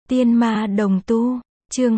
Tiên ma đồng tu, chương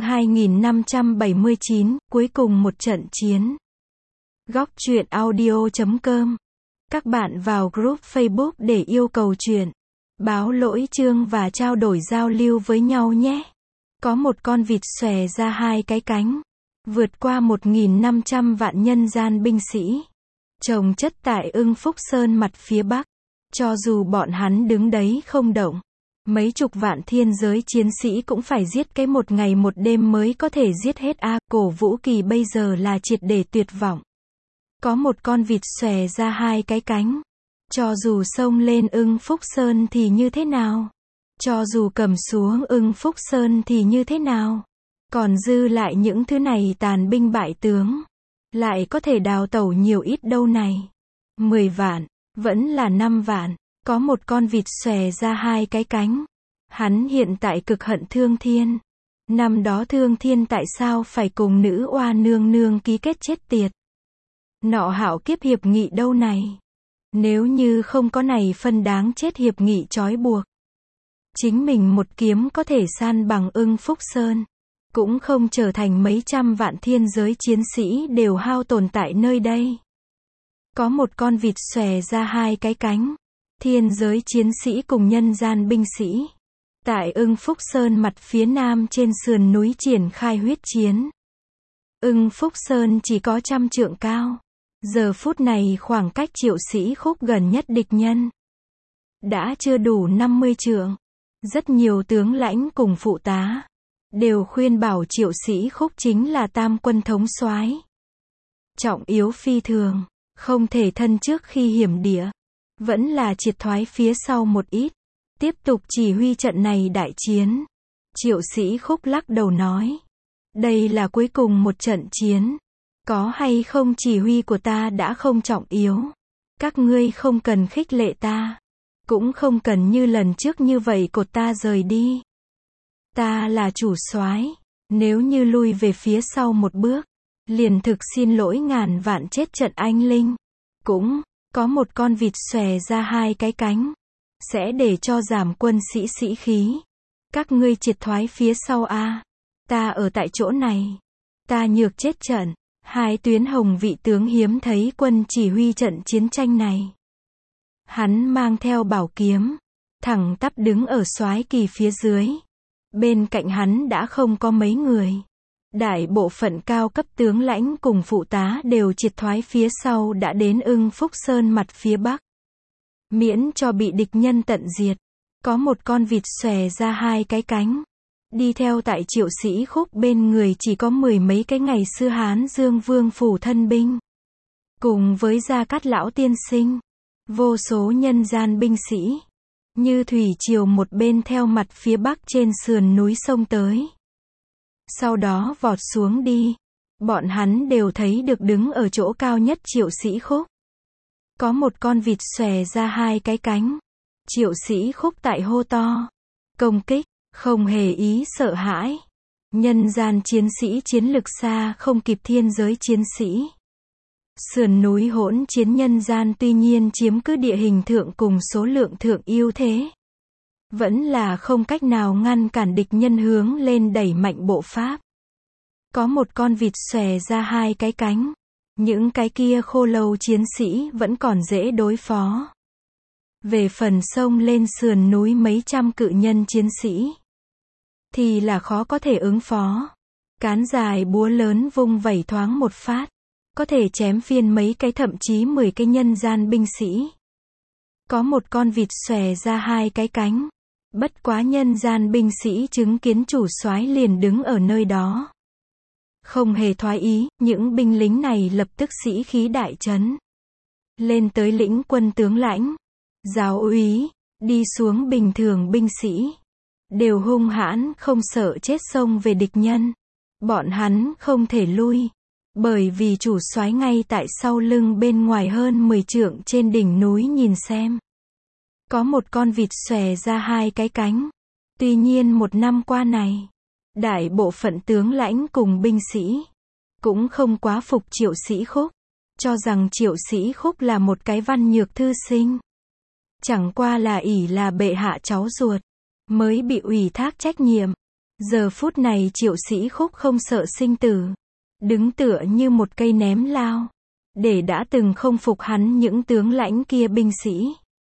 2579, cuối cùng một trận chiến. Góc truyện audio.com. Các bạn vào group Facebook để yêu cầu truyện, báo lỗi chương và trao đổi giao lưu với nhau nhé. Có một con vịt xòe ra hai cái cánh, vượt qua 1.500 vạn nhân gian binh sĩ, chồng chất tại Ưng Phúc Sơn mặt phía bắc. Cho dù bọn hắn đứng đấy không động, mấy chục vạn thiên giới chiến sĩ cũng phải giết cái một ngày một đêm mới có thể giết hết a. Cổ Vũ Kỳ bây giờ là triệt để tuyệt vọng. Có một con vịt xòe ra hai cái cánh, cho dù xông lên Ưng Phúc Sơn thì như thế nào? Cho dù cầm xuống Ưng Phúc Sơn thì như thế nào? Còn dư lại những thứ này tàn binh bại tướng, lại có thể đào tẩu nhiều ít đâu này. 10 vạn, vẫn là 5 vạn. Có một con vịt xòe ra hai cái cánh. Hắn hiện tại cực hận Thương Thiên. Năm đó Thương Thiên tại sao phải cùng nữ oa nương nương ký kết chết tiệt? Nọ hạo kiếp hiệp nghị đâu này? Nếu như không có này phân đáng chết hiệp nghị trói buộc, chính mình một kiếm có thể san bằng Ưng Phúc Sơn, cũng không trở thành mấy trăm vạn thiên giới chiến sĩ đều hao tổn tại nơi đây. Có một con vịt xòe ra hai cái cánh. Thiên giới chiến sĩ cùng nhân gian binh sĩ, tại Ưng Phúc Sơn mặt phía nam trên sườn núi triển khai huyết chiến. Ưng Phúc Sơn chỉ có 100 trượng cao. Giờ phút này khoảng cách Triệu Sĩ Khúc gần nhất địch nhân đã chưa đủ 50 trượng. Rất nhiều tướng lãnh cùng phụ tá đều khuyên bảo Triệu Sĩ Khúc chính là tam quân thống soái, trọng yếu phi thường, không thể thân trước khi hiểm địa, vẫn là triệt thoái phía sau một ít, tiếp tục chỉ huy trận này đại chiến. Triệu Sĩ Khúc lắc đầu nói, đây là cuối cùng một trận chiến, có hay không chỉ huy của ta đã không trọng yếu, các ngươi không cần khích lệ ta, cũng không cần như lần trước như vậy cột ta rời đi. Ta là chủ soái, nếu như lui về phía sau một bước, liền thực xin lỗi ngàn vạn chết trận anh linh. Cũng có một con vịt xòe ra hai cái cánh, sẽ để cho giảm quân sĩ sĩ khí. Các ngươi triệt thoái phía sau a, ta ở tại chỗ này, ta nhược chết trận. Hai tuyến hồng vị tướng hiếm thấy quân chỉ huy trận chiến tranh này. Hắn mang theo bảo kiếm, thẳng tắp đứng ở soái kỳ phía dưới. Bên cạnh hắn đã không có mấy người. Đại bộ phận cao cấp tướng lãnh cùng phụ tá đều triệt thoái phía sau đã đến Ưng Phúc Sơn mặt phía bắc, miễn cho bị địch nhân tận diệt. Có một con vịt xòe ra hai cái cánh, đi theo tại Triệu Sĩ Khúc bên người chỉ có 10 mấy cái ngày xưa Hán Dương Vương phủ thân binh, cùng với Gia Cát lão tiên sinh, vô số nhân gian binh sĩ, như thủy triều một bên theo mặt phía bắc trên sườn núi sông tới. Sau đó vọt xuống đi, bọn hắn đều thấy được đứng ở chỗ cao nhất Triệu Sĩ Khúc. Có một con vịt xòe ra hai cái cánh. Triệu Sĩ Khúc tại hô to, công kích, không hề ý sợ hãi. Nhân gian chiến sĩ chiến lực xa không kịp thiên giới chiến sĩ. Sườn núi hỗn chiến nhân gian tuy nhiên chiếm cứ địa hình thượng cùng số lượng thượng ưu thế, vẫn là không cách nào ngăn cản địch nhân hướng lên đẩy mạnh bộ pháp. Có một con vịt xòe ra hai cái cánh. Những cái kia khô lâu chiến sĩ vẫn còn dễ đối phó. Về phần sông lên sườn núi mấy trăm cự nhân chiến sĩ, thì là khó có thể ứng phó. Cán dài búa lớn vung vẩy thoáng một phát, có thể chém phiên mấy cái thậm chí 10 cái nhân gian binh sĩ. Có một con vịt xòe ra hai cái cánh. Bất quá nhân gian binh sĩ chứng kiến chủ soái liền đứng ở nơi đó, không hề thoái ý. Những binh lính này lập tức sĩ khí đại trấn, lên tới lĩnh quân tướng lãnh, giáo úy, đi xuống bình thường binh sĩ, đều hung hãn không sợ chết xông về địch nhân. Bọn hắn không thể lui, bởi vì chủ soái ngay tại sau lưng bên ngoài hơn 10 trượng trên đỉnh núi nhìn xem. Có một con vịt xòe ra hai cái cánh. Tuy nhiên một năm qua này, đại bộ phận tướng lãnh cùng binh sĩ cũng không quá phục Triệu Sĩ Khúc, cho rằng Triệu Sĩ Khúc là một cái văn nhược thư sinh, chẳng qua là ỷ là bệ hạ cháu ruột, mới bị ủy thác trách nhiệm. Giờ phút này Triệu Sĩ Khúc không sợ sinh tử, đứng tựa như một cây ném lao, để đã từng không phục hắn những tướng lãnh kia binh sĩ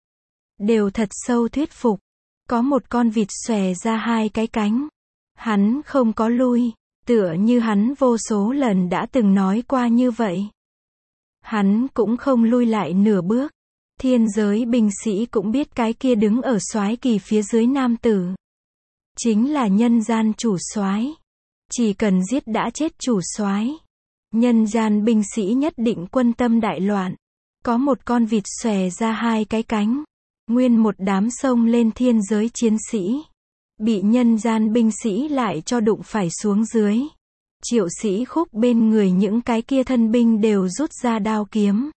đều thật sâu thuyết phục. Có một con vịt xòe ra hai cái cánh, hắn không có lui, tựa như hắn vô số lần đã từng nói qua như vậy. Hắn cũng không lui lại nửa bước. Thiên giới binh sĩ cũng biết cái kia đứng ở soái kỳ phía dưới nam tử chính là nhân gian chủ soái. Chỉ cần giết đã chết chủ soái, nhân gian binh sĩ nhất định quân tâm đại loạn. Có một con vịt xòe ra hai cái cánh, nguyên một đám xông lên thiên giới chiến sĩ, bị nhân gian binh sĩ lại cho đụng phải xuống dưới. Triệu Sĩ Khúc bên người những cái kia thân binh đều rút ra đao kiếm,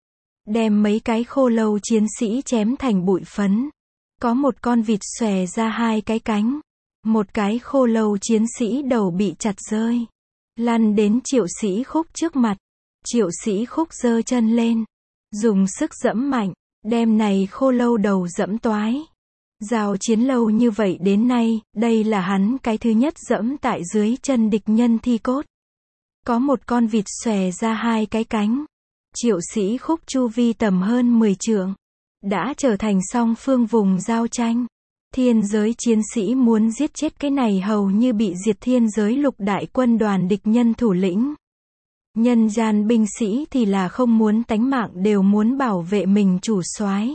đem mấy cái khô lâu chiến sĩ chém thành bụi phấn. Có một con vịt xòe ra hai cái cánh, một cái khô lâu chiến sĩ đầu bị chặt rơi, lăn đến Triệu Sĩ Khúc trước mặt. Triệu Sĩ Khúc giơ chân lên, dùng sức giẫm mạnh, đem này khô lâu đầu giẫm toái. Giao chiến lâu như vậy đến nay, đây là hắn cái thứ nhất giẫm tại dưới chân địch nhân thi cốt. Có một con vịt xòe ra hai cái cánh, Triệu Sĩ Khúc chu vi tầm hơn 10 trượng, đã trở thành song phương vùng giao tranh. Thiên giới chiến sĩ muốn giết chết cái này hầu như bị diệt thiên giới lục đại quân đoàn địch nhân thủ lĩnh. Nhân gian binh sĩ thì là không muốn tánh mạng, đều muốn bảo vệ mình chủ soái.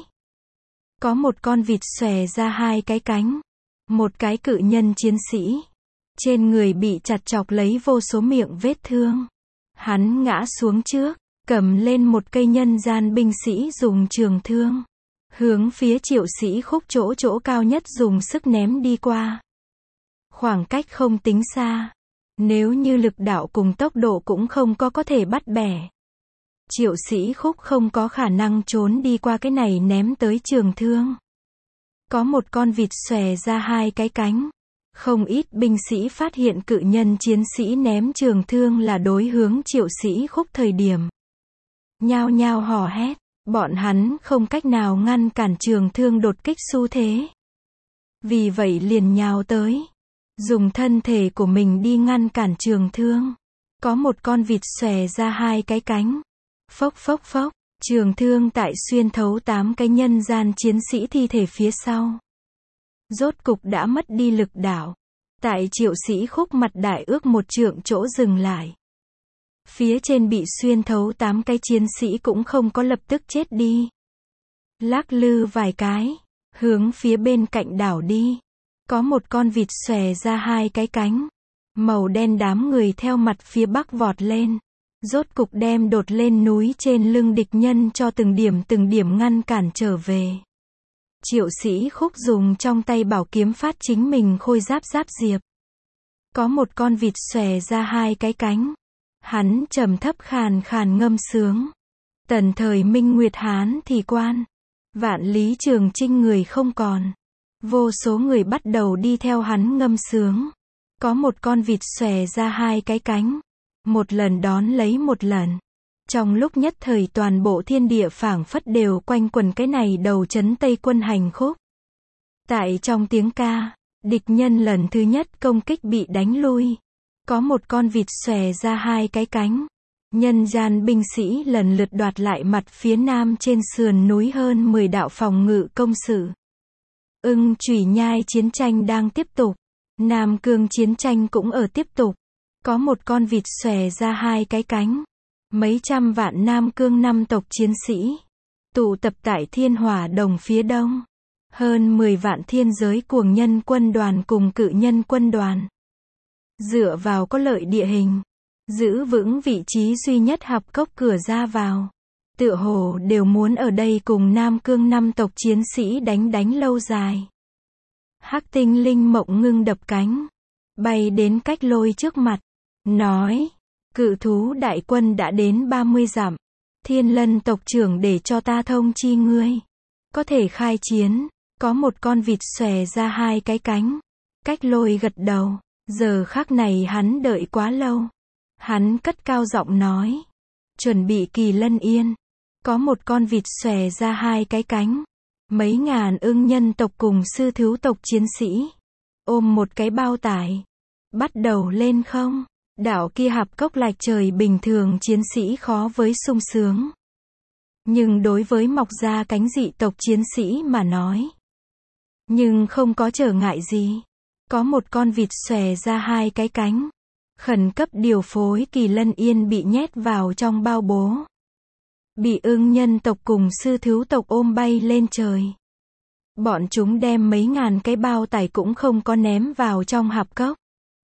Có một con vịt xòe ra hai cái cánh, một cái cự nhân chiến sĩ, trên người bị chặt chọc lấy vô số miệng vết thương. Hắn ngã xuống trước, cầm lên một cây nhân gian binh sĩ dùng trường thương, hướng phía Triệu Sĩ Khúc chỗ cao nhất dùng sức ném đi qua. Khoảng cách không tính xa, nếu như lực đạo cùng tốc độ cũng không có thể bắt bẻ, Triệu Sĩ Khúc không có khả năng trốn đi qua cái này ném tới trường thương. Có một con vịt xòe ra hai cái cánh, không ít binh sĩ phát hiện cự nhân chiến sĩ ném trường thương là đối hướng Triệu Sĩ Khúc thời điểm, nhao nhao hò hét. Bọn hắn không cách nào ngăn cản trường thương đột kích xu thế, vì vậy liền nhào tới, dùng thân thể của mình đi ngăn cản trường thương. Có một con vịt xòe ra hai cái cánh, phốc phốc phốc, trường thương tại xuyên thấu 8 cái nhân gian chiến sĩ thi thể phía sau. Rốt cục đã mất đi lực đạo, tại Triệu Sĩ Khúc mặt đại ước 1 trượng chỗ dừng lại. Phía trên bị xuyên thấu 8 cái chiến sĩ cũng không có lập tức chết đi, lắc lư vài cái, hướng phía bên cạnh đảo đi. Có một con vịt xòe ra hai cái cánh, màu đen đám người theo mặt phía bắc vọt lên, rốt cục đem đột lên núi trên lưng địch nhân cho từng điểm ngăn cản trở về. Triệu Sĩ Khúc dùng trong tay bảo kiếm phát chính mình khôi giáp diệp. Có một con vịt xòe ra hai cái cánh, hắn trầm thấp khàn khàn ngâm sướng. Tần thời Minh Nguyệt Hán thì quan, vạn lý trường chinh người không còn. Vô số người bắt đầu đi theo hắn ngâm sướng. Có một con vịt xòe ra hai cái cánh, một lần đón lấy một lần. Trong lúc nhất thời toàn bộ thiên địa phảng phất đều quanh quẩn cái này đầu trấn Tây quân hành khúc. Tại trong tiếng ca, địch nhân lần thứ nhất công kích bị đánh lui. Có một con vịt xòe ra hai cái cánh, nhân gian binh sĩ lần lượt đoạt lại mặt phía nam trên sườn núi hơn 10 đạo phòng ngự công sự. Ưng Chủy Nhai chiến tranh đang tiếp tục, Nam Cương chiến tranh cũng ở tiếp tục. Có một con vịt xòe ra hai cái cánh, mấy trăm vạn Nam Cương 5 tộc chiến sĩ tụ tập tại Thiên Hỏa Đồng phía đông. Hơn 10 vạn thiên giới cuồng nhân quân đoàn cùng cự nhân quân đoàn, dựa vào có lợi địa hình, giữ vững vị trí duy nhất hạp cốc cửa ra vào, tựa hồ đều muốn ở đây cùng Nam Cương 5 tộc chiến sĩ đánh lâu dài. Hắc Tinh Linh Mộng ngưng đập cánh, bay đến Cách Lôi trước mặt, nói: cự thú đại quân đã đến 30 dặm, Thiên Lân tộc trưởng để cho ta thông chi ngươi, có thể khai chiến. Có một con vịt xòe ra hai cái cánh, Cách Lôi gật đầu. Giờ khắc này hắn đợi quá lâu. Hắn cất cao giọng nói: chuẩn bị Kỳ Lân Yên. Có một con vịt xòe ra hai cái cánh, Mấy ngàn ưng nhân tộc cùng sư thứu tộc chiến sĩ, ôm một cái bao tải, bắt đầu lên không. Đảo kia hạp cốc lạch trời bình thường chiến sĩ khó với sung sướng. Nhưng đối với mọc ra cánh dị tộc chiến sĩ mà nói, nhưng không có trở ngại gì. Có một con vịt xòe ra hai cái cánh, khẩn cấp điều phối Kỳ Lân Yên bị nhét vào trong bao bố. Bị ưng nhân tộc cùng sư thứu tộc ôm bay lên trời. Bọn chúng đem mấy ngàn cái bao tải cũng không có ném vào trong hạp cốc,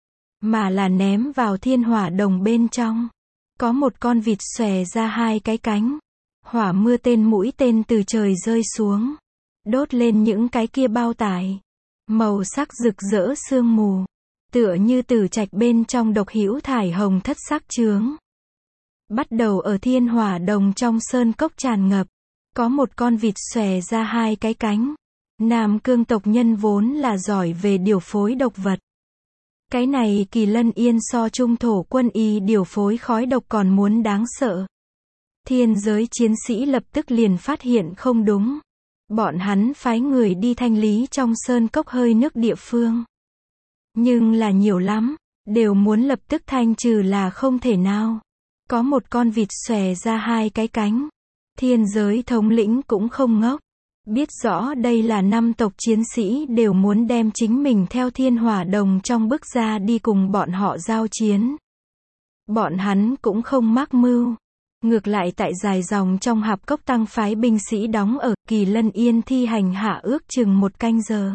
mà là ném vào thiên hỏa đồng bên trong. Có một con vịt xòe ra hai cái cánh, hỏa mưa tên mũi tên từ trời rơi xuống, đốt lên những cái kia bao tải. Màu sắc rực rỡ sương mù, tựa như tử trạch bên trong độc hữu thải hồng thất sắc chướng. Bắt đầu ở thiên hỏa đồng trong sơn cốc tràn ngập. Có một con vịt xòe ra hai cái cánh. Nam cương tộc nhân vốn là giỏi về điều phối độc vật. Cái này Kỳ Lân Yên so trung thổ quân y điều phối khói độc còn muốn đáng sợ. Thiên giới chiến sĩ lập tức liền phát hiện không đúng. Bọn hắn phái người đi thanh lý trong sơn cốc hơi nước địa phương. Nhưng là nhiều lắm, đều muốn lập tức thanh trừ là không thể nào. Có một con vịt xòe ra hai cái cánh. Thiên giới thống lĩnh cũng không ngốc. Biết rõ đây là 5 tộc chiến sĩ đều muốn đem chính mình theo thiên hỏa đồng trong bước ra đi cùng bọn họ giao chiến. Bọn hắn cũng không mắc mưu. Ngược lại tại dài dòng trong hạp cốc tăng phái binh sĩ đóng ở Kỳ Lân Yên thi hành hạ ước chừng 1 canh giờ.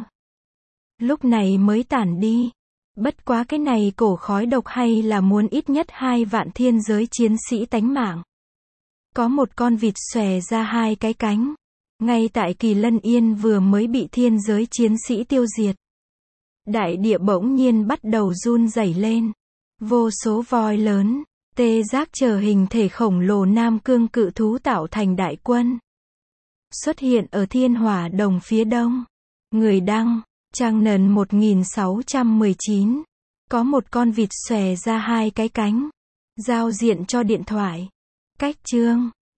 Lúc này mới tản đi. Bất quá cái này cổ khói độc hay là muốn ít nhất 2 vạn thiên giới chiến sĩ tánh mạng. Có một con vịt xòe ra hai cái cánh. Ngay tại Kỳ Lân Yên vừa mới bị thiên giới chiến sĩ tiêu diệt. Đại địa bỗng nhiên bắt đầu run rẩy lên. Vô số voi lớn, tê giác chờ hình thể khổng lồ nam cương cự thú tạo thành đại quân. Xuất hiện ở thiên hỏa đồng phía đông. Người đăng, trang nần 1619. Có một con vịt xòe ra hai cái cánh. Giao diện cho điện thoại. Cách chương